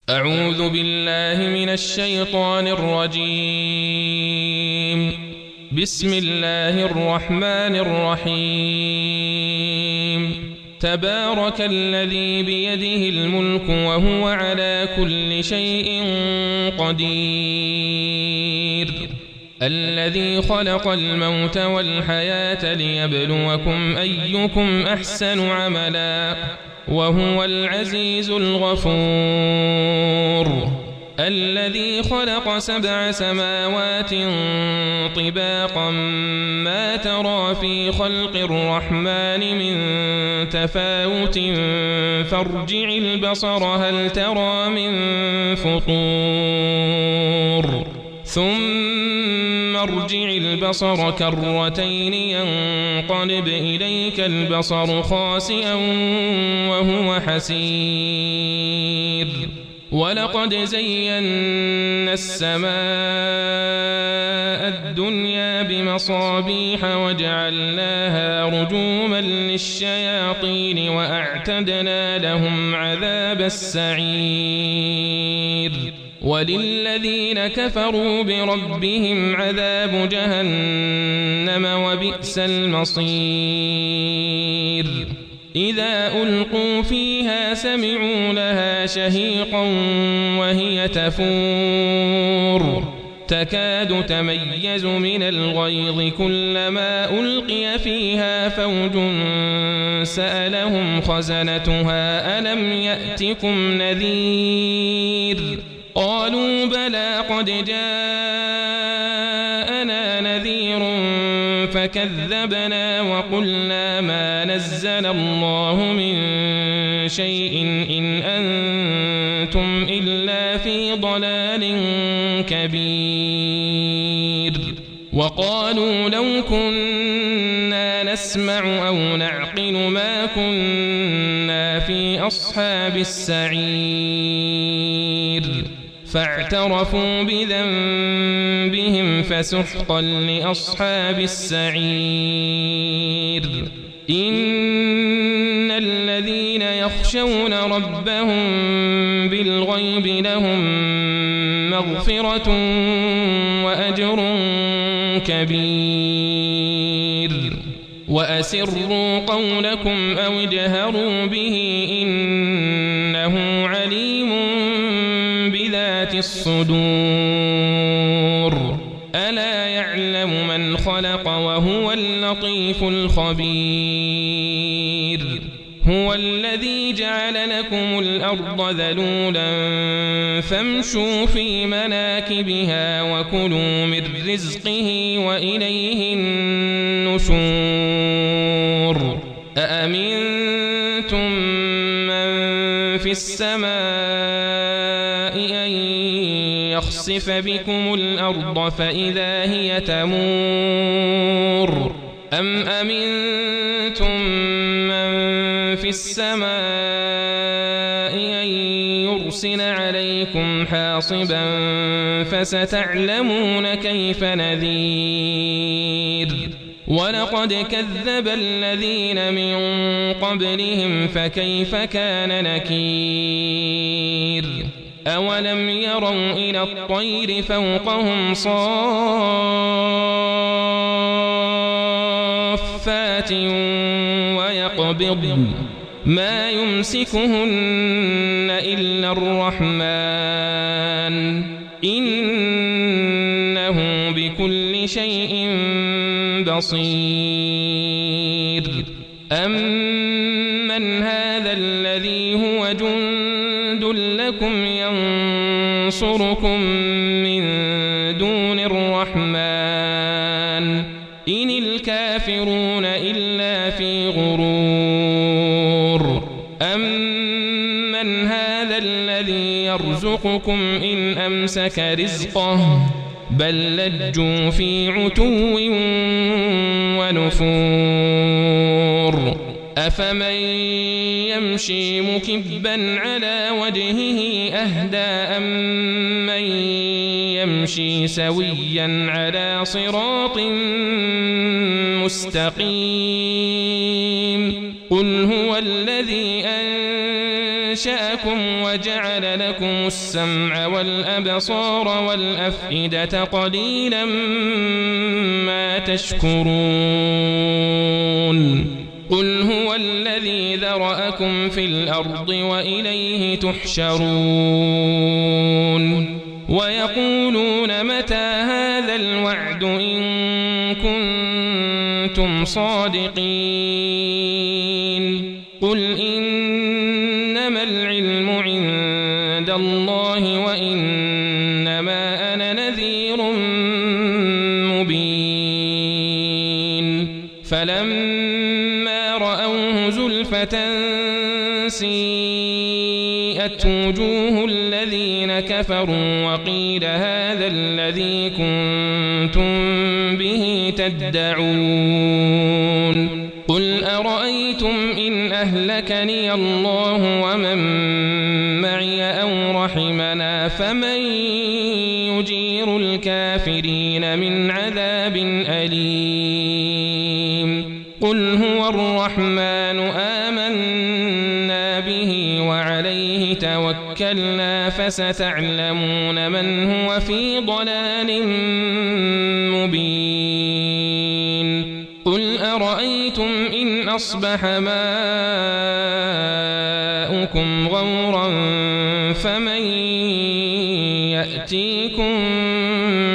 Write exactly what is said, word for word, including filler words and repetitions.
أعوذ بالله من الشيطان الرجيم. بسم الله الرحمن الرحيم. تبارك الذي بيده الملك وهو على كل شيء قدير. الذي خلق الموت والحياة ليبلوكم أيكم أحسن عملا وهو العزيز الغفور. الذي خلق سبع سماوات طباقا ما ترى في خلق الرحمن من تفاوت فارجع البصر هل ترى من فطور ثم ارجع البصر كرتين ينقلب إليك البصر خاسئا وهو حسير. ولقد زينا السماء الدنيا بمصابيح وجعلناها رجوما للشياطين وأعتدنا لهم عذاب السعير. وللذين كفروا بربهم عذاب جهنم وبئس المصير. إذا ألقوا فيها سمعوا لها شهيقا وهي تفور تكاد تميز من الغيظ كلما ألقي فيها فوج سألهم خزنتها ألم يأتكم نذير قالوا بلى قد جاءنا نذير فكذبنا وقلنا ما نزل الله من شيء إن أنتم إلا في ضلال كبير. وقالوا لو كنا نسمع أو نعقل ما كنا في أصحاب السعير. فاعترفوا بذنبهم فسحقا لأصحاب السعير. إن الذين يخشون ربهم بالغيب لهم مغفرة وأجر كبير. وأسروا قولكم أو اجهروا به إنه عليم بذات الصدور. ألا يعلم من خلق وهو اللطيف الخبير. هو الذي جعل لكم الأرض ذلولا فامشوا في مناكبها وكلوا من رزقه وإليه النشور. أأمنتم من في السماء أن يخسف بكم الأرض فإذا هي تمور أم أمنتم من في السماء أن يرسل عليكم حاصبا فستعلمون كيف نذير. ولقد كذب الذين من قبلهم فكيف كان نكير. أولم يروا إلى الطير فوقهم صافات ويقبضن ما يمسكهن إلا الرحمن إنه بكل شيء بصير. أمن هذا الذي هو جند لكم ينصركم من دون الرحمن إن الكافرون إلا في غرور. أمن هذا الذي يرزقكم إن أمسك رزقه بل لجوا في عتو ونفور. أفمن يمشي مكبا على وجهه أهدى أمن يمشي سويا على صراط مستقيم. قل هو الذي أنزل أنشأكم وجعل لكم السمع والأبصار والأفئدة قليلا ما تشكرون قل هو الذي ذرأكم في الأرض وإليه تحشرون ويقولون متى هذا الوعد إن كنتم صادقين قل إنما العلم عند الله وإنما أنا نذير مبين فلما رأوه زلفة سيئت وجوه الذين كفروا وقيل هذا الذي كنتم به تدعون قل أرأيتم إن أهلكني الله ومن معي أو رحمنا فمن يجير الكافرين من عذاب أليم قل هو الرحمن آمنا به وعليه توكلنا فستعلمون من هو في ضلال مبين قل أرأيتم إن أصبح ماؤكم غورا فمن يأتيكم